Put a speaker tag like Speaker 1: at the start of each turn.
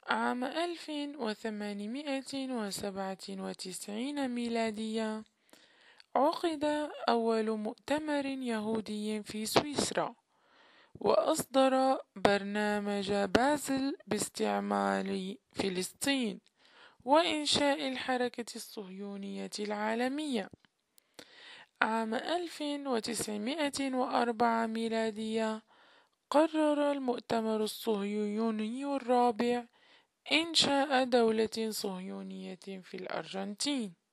Speaker 1: عام 1897 ميلادية عقد أول مؤتمر يهودي في سويسرا، وأصدر برنامج بازل باستعمال فلسطين وإنشاء الحركة الصهيونية العالمية. عام 1904 ميلادية قرر المؤتمر الصهيوني الرابع إنشاء دولة صهيونية في الأرجنتين.